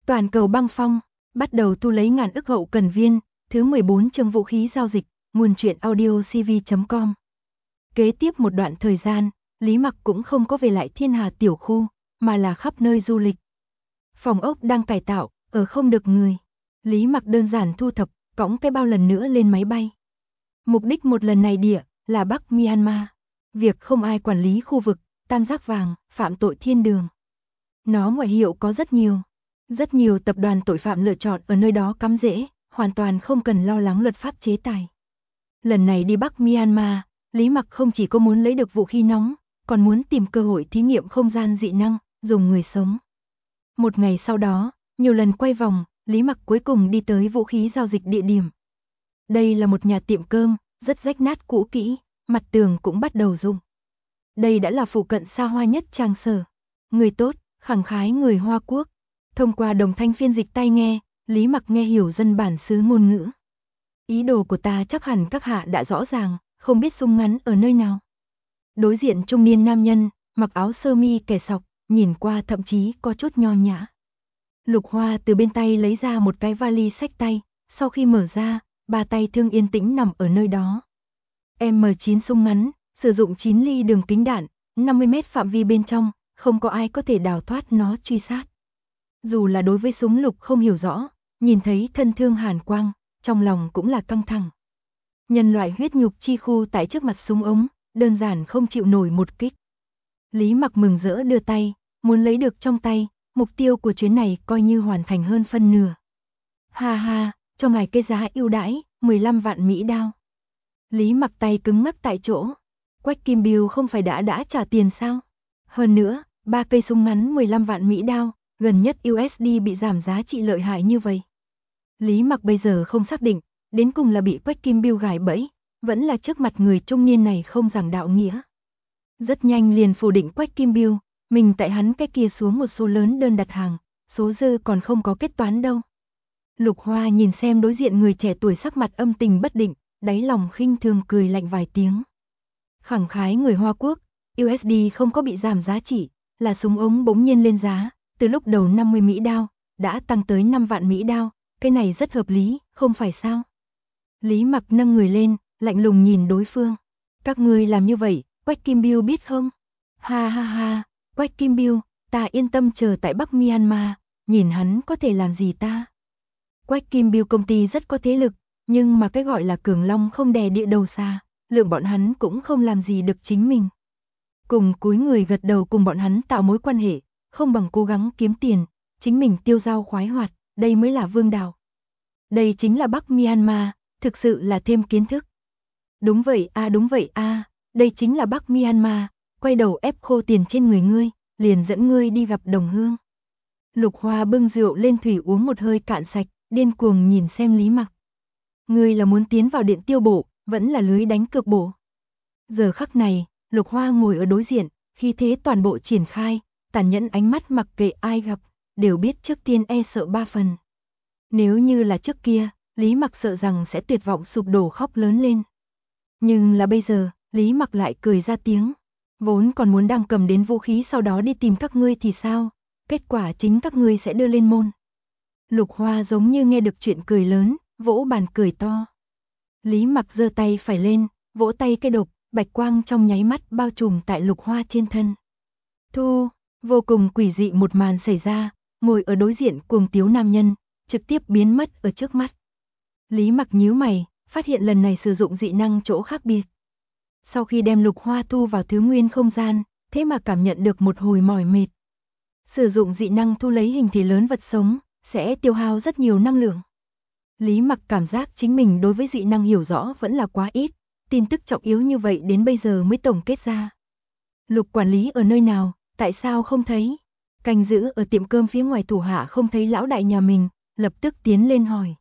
Toàn cầu băng phong, bắt đầu thu lấy ngàn ức hậu cần viên, thứ 14 chương vũ khí giao dịch, nguồn truyện audio cv.com. Kế tiếp một đoạn thời gian, Lý Mặc cũng không có về lại Thiên Hà tiểu khu, mà là khắp nơi du lịch. Phòng ốc đang cải tạo, ở không được người. Lý Mặc đơn giản thu thập, cõng cái bao lần nữa lên máy bay. Mục đích một lần này địa là Bắc Myanmar. Việc không ai quản lý khu vực tam giác vàng, phạm tội thiên đường. Nó ngoại hiệu có rất nhiều tập đoàn tội phạm lựa chọn ở nơi đó cắm rễ, hoàn toàn không cần lo lắng luật pháp chế tài. Lần này đi Bắc Myanmar, Lý Mặc không chỉ có muốn lấy được vũ khí nóng, còn muốn tìm cơ hội thí nghiệm không gian dị năng, dùng người sống. Một ngày sau đó, nhiều lần quay vòng, Lý Mặc cuối cùng đi tới vũ khí giao dịch địa điểm. Đây là một nhà tiệm cơm, rất rách nát cũ kỹ, mặt tường cũng bắt đầu rung. Đây đã là phụ cận xa hoa nhất trang sở. Người tốt, khẳng khái người Hoa Quốc. Thông qua đồng thanh phiên dịch tai nghe, Lý Mặc nghe hiểu dân bản xứ ngôn ngữ. Ý đồ của ta chắc hẳn các hạ đã rõ ràng, không biết súng ngắn ở nơi nào. Đối diện trung niên nam nhân, mặc áo sơ mi kẻ sọc, nhìn qua thậm chí có chút nho nhã. Lục Hoa từ bên tay lấy ra một cái vali xách tay, sau khi mở ra, ba tay thương yên tĩnh nằm ở nơi đó. M9 súng ngắn, sử dụng 9 ly đường kính đạn, 50 mét phạm vi bên trong, không có ai có thể đào thoát nó truy sát. Dù là đối với súng lục không hiểu rõ, nhìn thấy thân thương hàn quang, trong lòng cũng là căng thẳng. Nhân loại huyết nhục chi khu tại trước mặt súng ống, đơn giản không chịu nổi một kích. Lý Mặc mừng rỡ đưa tay, muốn lấy được trong tay, mục tiêu của chuyến này coi như hoàn thành hơn phân nửa. Ha ha, cho ngài cái giá ưu đãi, 15 vạn Mỹ đao. Lý Mặc tay cứng ngắc tại chỗ. Quách Kim Biêu không phải đã trả tiền sao? Hơn nữa, 3 cây súng ngắn 15 vạn Mỹ đao, gần nhất USD bị giảm giá trị lợi hại như vậy. Lý Mặc bây giờ không xác định, đến cùng là bị Quách Kim Biêu gài bẫy, vẫn là trước mặt người trung niên này không giảng đạo nghĩa. Rất nhanh liền phủ định Quách Kim Biêu, mình tại hắn cái kia xuống một số lớn đơn đặt hàng, số dư còn không có kết toán đâu. Lục Hoa nhìn xem đối diện người trẻ tuổi sắc mặt âm tình bất định, đáy lòng khinh thường cười lạnh vài tiếng. Khẳng khái người Hoa Quốc, USD không có bị giảm giá trị, là súng ống bỗng nhiên lên giá, từ lúc đầu 50 Mỹ đao, đã tăng tới 5 vạn Mỹ đao, cái này rất hợp lý, không phải sao? Lý Mặc nâng người lên, lạnh lùng nhìn đối phương. Các ngươi làm như vậy, Quách Kim Biêu biết không? Ha ha ha, Quách Kim Biêu, ta yên tâm chờ tại Bắc Myanmar, nhìn hắn có thể làm gì ta? Quách Kim Biêu công ty rất có thế lực, nhưng mà cái gọi là cường long không đè địa đầu xa, lượng bọn hắn cũng không làm gì được chính mình. Cùng cúi người gật đầu cùng bọn hắn tạo mối quan hệ, không bằng cố gắng kiếm tiền, chính mình tiêu dao khoái hoạt, đây mới là vương đạo. Đây chính là Bắc Myanmar, thực sự là thêm kiến thức. Đúng vậy a, đây chính là Bắc Myanmar, quay đầu ép khô tiền trên người ngươi, liền dẫn ngươi đi gặp đồng hương. Lục Hoa bưng rượu lên thủy uống một hơi cạn sạch, điên cuồng nhìn xem Lý Mặc. Ngươi là muốn tiến vào điện tiêu bộ, vẫn là lưới đánh cược bộ. Giờ khắc này, Lục Hoa ngồi ở đối diện, khi thế toàn bộ triển khai, tàn nhẫn ánh mắt mặc kệ ai gặp, đều biết trước tiên e sợ 3 phần. Nếu như là trước kia, Lý Mặc sợ rằng sẽ tuyệt vọng sụp đổ khóc lớn lên. Nhưng là bây giờ, Lý Mặc lại cười ra tiếng. Vốn còn muốn đang cầm đến vũ khí sau đó đi tìm các ngươi thì sao? Kết quả chính các ngươi sẽ đưa lên môn. Lục Hoa giống như nghe được chuyện cười lớn, vỗ bàn cười to. Lý Mặc giơ tay phải lên, vỗ tay cái độc, bạch quang trong nháy mắt bao trùm tại Lục Hoa trên thân. Thu, vô cùng quỷ dị một màn xảy ra, ngồi ở đối diện cuồng tiếu nam nhân, trực tiếp biến mất ở trước mắt. Lý Mặc nhíu mày, phát hiện lần này sử dụng dị năng chỗ khác biệt. Sau khi đem Lục Hoa thu vào thứ nguyên không gian, thế mà cảm nhận được một hồi mỏi mệt. Sử dụng dị năng thu lấy hình thể lớn vật sống, sẽ tiêu hao rất nhiều năng lượng. Lý Mặc cảm giác chính mình đối với dị năng hiểu rõ vẫn là quá ít, tin tức trọng yếu như vậy đến bây giờ mới tổng kết ra. Lục quản lý ở nơi nào, tại sao không thấy? Canh giữ ở tiệm cơm phía ngoài thủ hạ không thấy lão đại nhà mình, lập tức tiến lên hỏi.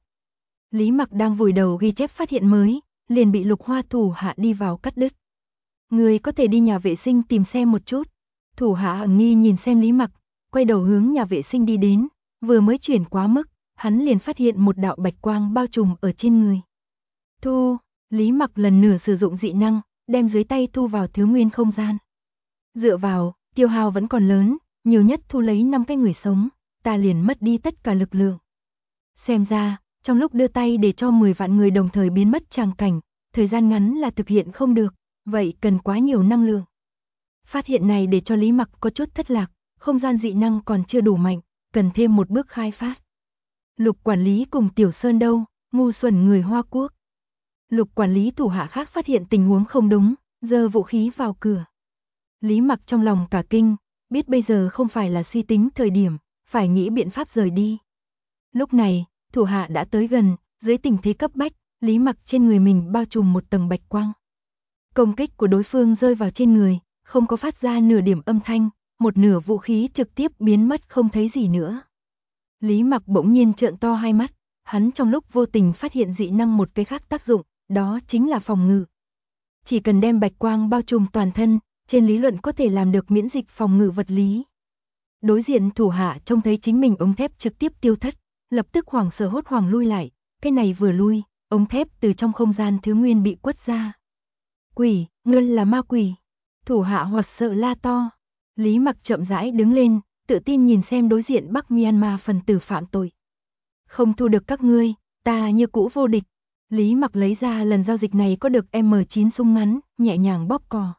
Lý Mặc đang vùi đầu ghi chép phát hiện mới, liền bị Lục Hoa thủ hạ đi vào cắt đứt. Người có thể đi nhà vệ sinh tìm xem một chút. Thủ hạ nghi nhìn xem Lý Mặc, quay đầu hướng nhà vệ sinh đi đến, vừa mới chuyển quá mức, hắn liền phát hiện một đạo bạch quang bao trùm ở trên người. Thu, Lý Mặc lần nữa sử dụng dị năng, đem dưới tay thu vào thứ nguyên không gian. Dựa vào, tiêu hao vẫn còn lớn, nhiều nhất thu lấy 5 cái người sống, ta liền mất đi tất cả lực lượng. Xem ra, trong lúc đưa tay để cho 10 vạn người đồng thời biến mất tràng cảnh, thời gian ngắn là thực hiện không được, vậy cần quá nhiều năng lượng. Phát hiện này để cho Lý Mặc có chút thất lạc, không gian dị năng còn chưa đủ mạnh, cần thêm một bước khai phát. Lục quản lý cùng Tiểu Sơn đâu, ngu xuẩn người Hoa Quốc. Lục quản lý thủ hạ khác phát hiện tình huống không đúng, giơ vũ khí vào cửa. Lý Mặc trong lòng cả kinh, biết bây giờ không phải là suy tính thời điểm, phải nghĩ biện pháp rời đi. Lúc này, thủ hạ đã tới gần, dưới tình thế cấp bách, Lý Mặc trên người mình bao trùm một tầng bạch quang. Công kích của đối phương rơi vào trên người, không có phát ra nửa điểm âm thanh, một nửa vũ khí trực tiếp biến mất không thấy gì nữa. Lý Mặc bỗng nhiên trợn to hai mắt, hắn trong lúc vô tình phát hiện dị năng một cái khác tác dụng, đó chính là phòng ngự. Chỉ cần đem bạch quang bao trùm toàn thân, trên lý luận có thể làm được miễn dịch phòng ngự vật lý. Đối diện thủ hạ trông thấy chính mình ống thép trực tiếp tiêu thất, lập tức hoảng sợ hốt hoảng lui lại, cái này vừa lui, ống thép từ trong không gian thứ nguyên bị quất ra. Quỷ, ngươi là ma quỷ. Thủ hạ hoảng sợ la to. Lý Mặc chậm rãi đứng lên, tự tin nhìn xem đối diện Bắc Myanmar phần tử phạm tội. Không thu được các ngươi, ta như cũ vô địch. Lý Mặc lấy ra lần giao dịch này có được M9 súng ngắn, nhẹ nhàng bóp cò.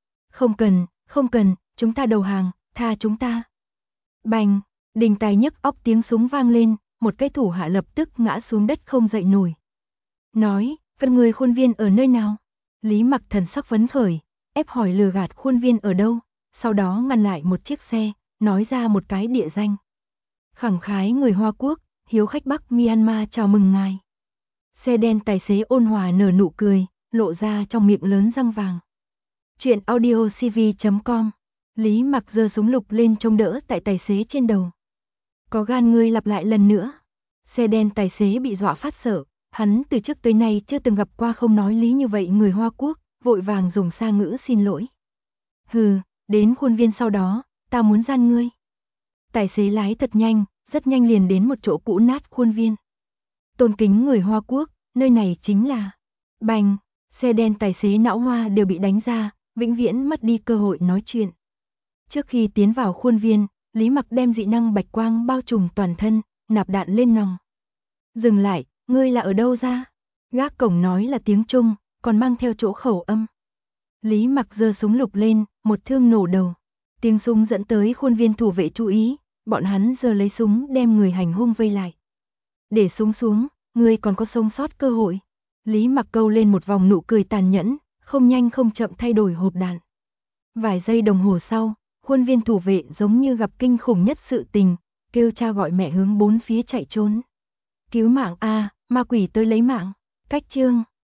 Không cần, chúng ta đầu hàng, tha chúng ta. Bành, đình tài nhức óc tiếng súng vang lên, một cái thủ hạ lập tức ngã xuống đất không dậy nổi. Nói, các người khuôn viên ở nơi nào? Lý Mặc thần sắc phấn khởi, ép hỏi lừa gạt khuôn viên ở đâu, sau đó ngăn lại một chiếc xe, nói ra một cái địa danh. Khẳng khái người Hoa Quốc, hiếu khách Bắc Myanmar chào mừng ngài. Xe đen tài xế ôn hòa nở nụ cười, lộ ra trong miệng lớn răng vàng. Chuyện audio cv.com. Lý Mặc giơ súng lục lên trông đỡ tại tài xế trên đầu. Có gan ngươi lặp lại lần nữa. Xe đen tài xế bị dọa phát sợ, hắn từ trước tới nay chưa từng gặp qua không nói lý như vậy người Hoa Quốc, vội vàng dùng xa ngữ xin lỗi. Hừ, đến khuôn viên sau đó, ta muốn gian ngươi. Tài xế lái thật nhanh, rất nhanh liền đến một chỗ cũ nát khuôn viên. Tôn kính người Hoa Quốc, nơi này chính là... Bành, xe đen tài xế não hoa đều bị đánh ra, vĩnh viễn mất đi cơ hội nói chuyện. Trước khi tiến vào khuôn viên, Lý Mặc đem dị năng bạch quang bao trùm toàn thân, nạp đạn lên nòng. Dừng lại, ngươi là ở đâu ra? Gác cổng nói là tiếng Trung, còn mang theo chỗ khẩu âm. Lý Mặc giơ súng lục lên, một thương nổ đầu. Tiếng súng dẫn tới khuôn viên thủ vệ chú ý, bọn hắn giơ lấy súng đem người hành hung vây lại. Để súng xuống, ngươi còn có sống sót cơ hội. Lý Mặc câu lên một vòng nụ cười tàn nhẫn, không nhanh không chậm thay đổi hộp đạn. Vài giây đồng hồ sau, khuôn viên thủ vệ giống như gặp kinh khủng nhất sự tình, kêu cha gọi mẹ hướng bốn phía chạy trốn. Cứu mạng a, ma quỷ tới lấy mạng. Cách chương